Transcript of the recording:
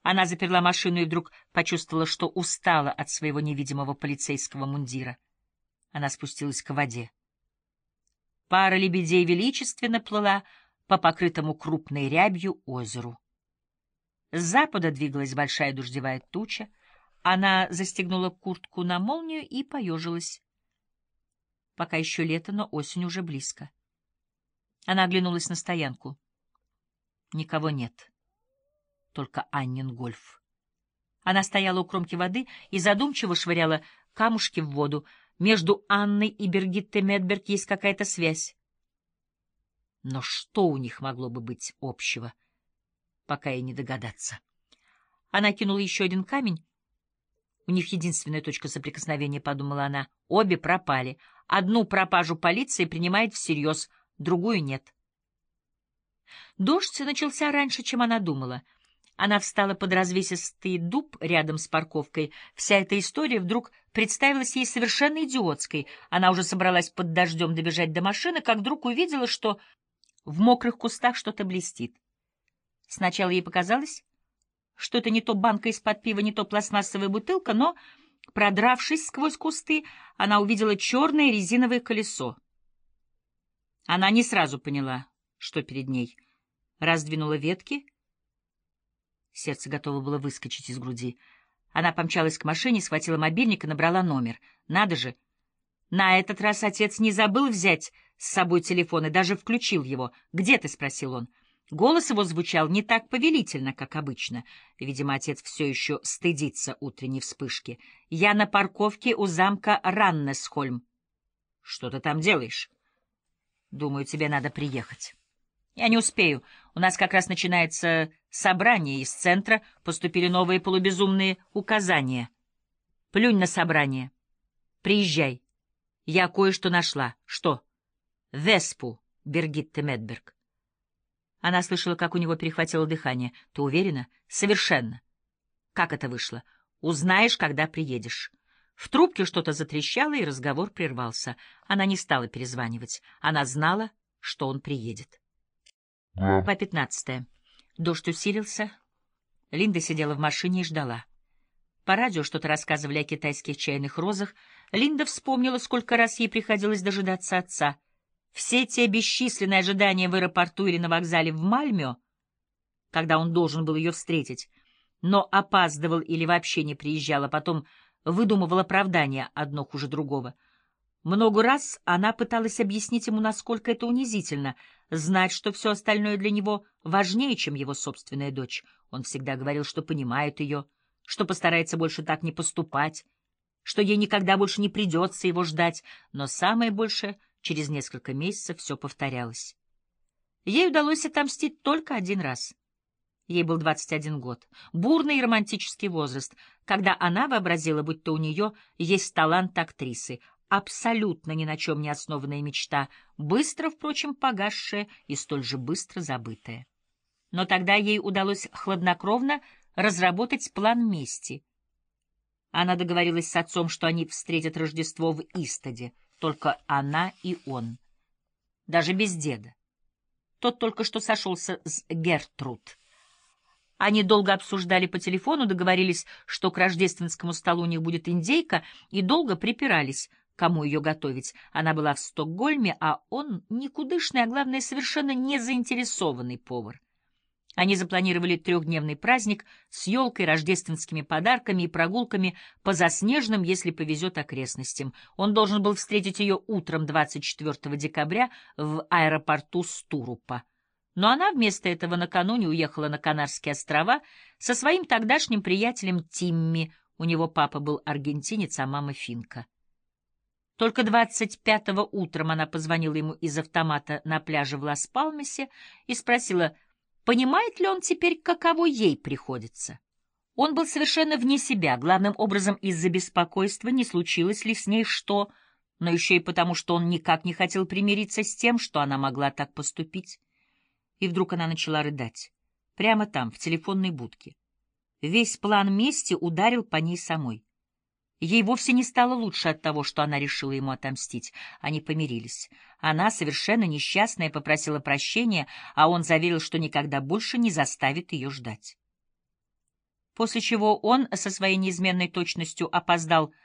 Она заперла машину и вдруг почувствовала, что устала от своего невидимого полицейского мундира. Она спустилась к воде. Пара лебедей величественно плыла по покрытому крупной рябью озеру. С запада двигалась большая дождевая туча. Она застегнула куртку на молнию и поежилась. Пока еще лето, но осень уже близко. Она оглянулась на стоянку. Никого нет. Только Аннин гольф. Она стояла у кромки воды и задумчиво швыряла камушки в воду. Между Анной и Биргитте Медберг есть какая-то связь. Но что у них могло бы быть общего, пока ей не догадаться? Она кинула еще один камень. У них единственная точка соприкосновения, подумала она. Обе пропали. Одну пропажу полиция принимает всерьез, другую нет. Дождь начался раньше, чем она думала. Она встала под развесистый дуб рядом с парковкой. Вся эта история вдруг представилась ей совершенно идиотской. Она уже собралась под дождем добежать до машины, как вдруг увидела, что в мокрых кустах что-то блестит. Сначала ей показалось, что это не то банка из-под пива, не то пластмассовая бутылка, но, продравшись сквозь кусты, она увидела черное резиновое колесо. Она не сразу поняла, что перед ней. Раздвинула ветки. Сердце готово было выскочить из груди. Она помчалась к машине, схватила мобильник и набрала номер. Надо же! На этот раз отец не забыл взять с собой телефон и даже включил его. «Где ты?» — спросил он. Голос его звучал не так повелительно, как обычно. Видимо, отец все еще стыдится утренней вспышки. «Я на парковке у замка Раннесхольм». «Что ты там делаешь?» «Думаю, тебе надо приехать». «Я не успею. У нас как раз начинается собрание. Из центра поступили новые полубезумные указания. Плюнь на собрание. Приезжай. Я кое-что нашла». «Что?» «Веспу, Биргитте Медберг». Она слышала, как у него перехватило дыхание. «Ты уверена?» «Совершенно». «Как это вышло?» «Узнаешь, когда приедешь». В трубке что-то затрещало, и разговор прервался. Она не стала перезванивать. Она знала, что он приедет. Глава 15. Дождь усилился. Линда сидела в машине и ждала. По радио что-то рассказывали о китайских чайных розах. Линда вспомнила, сколько раз ей приходилось дожидаться отца. Все те бесчисленные ожидания в аэропорту или на вокзале в Мальмё, когда он должен был ее встретить, но опаздывал или вообще не приезжал, а потом выдумывал оправдания, одно хуже другого. Много раз она пыталась объяснить ему, насколько это унизительно, знать, что все остальное для него важнее, чем его собственная дочь. Он всегда говорил, что понимает ее, что постарается больше так не поступать, что ей никогда больше не придется его ждать, но самое большее — через несколько месяцев все повторялось. Ей удалось отомстить только один раз. Ей был 21 год, бурный и романтический возраст, когда она вообразила, будто у нее есть талант актрисы, абсолютно ни на чем не основанная мечта, быстро, впрочем, погасшая и столь же быстро забытая. Но тогда ей удалось хладнокровно разработать план мести. Она договорилась с отцом, что они встретят Рождество в Истаде, только она и он. Даже без деда. Тот только что сошелся с Гертруд. Они долго обсуждали по телефону, договорились, что к рождественскому столу у них будет индейка, и долго припирались, кому ее готовить. Она была в Стокгольме, а он никудышный, а главное, совершенно не заинтересованный повар. Они запланировали трехдневный праздник с елкой, рождественскими подарками и прогулками по заснеженным, если повезет, окрестностям. Он должен был встретить ее утром 24 декабря в аэропорту Стурупа. Но она вместо этого накануне уехала на Канарские острова со своим тогдашним приятелем Тимми. У него папа был аргентинец, а мама финка. Только 25-го утром она позвонила ему из автомата на пляже в Лас-Палмасе и спросила, понимает ли он теперь, каково ей приходится. Он был совершенно вне себя, главным образом из-за беспокойства, не случилось ли с ней что, но еще и потому, что он никак не хотел примириться с тем, что она могла так поступить. И вдруг она начала рыдать. Прямо там, в телефонной будке. Весь план мести ударил по ней самой. Ей вовсе не стало лучше от того, что она решила ему отомстить. Они помирились. Она, совершенно несчастная, попросила прощения, а он заверил, что никогда больше не заставит ее ждать. после чего он со своей неизменной точностью опоздал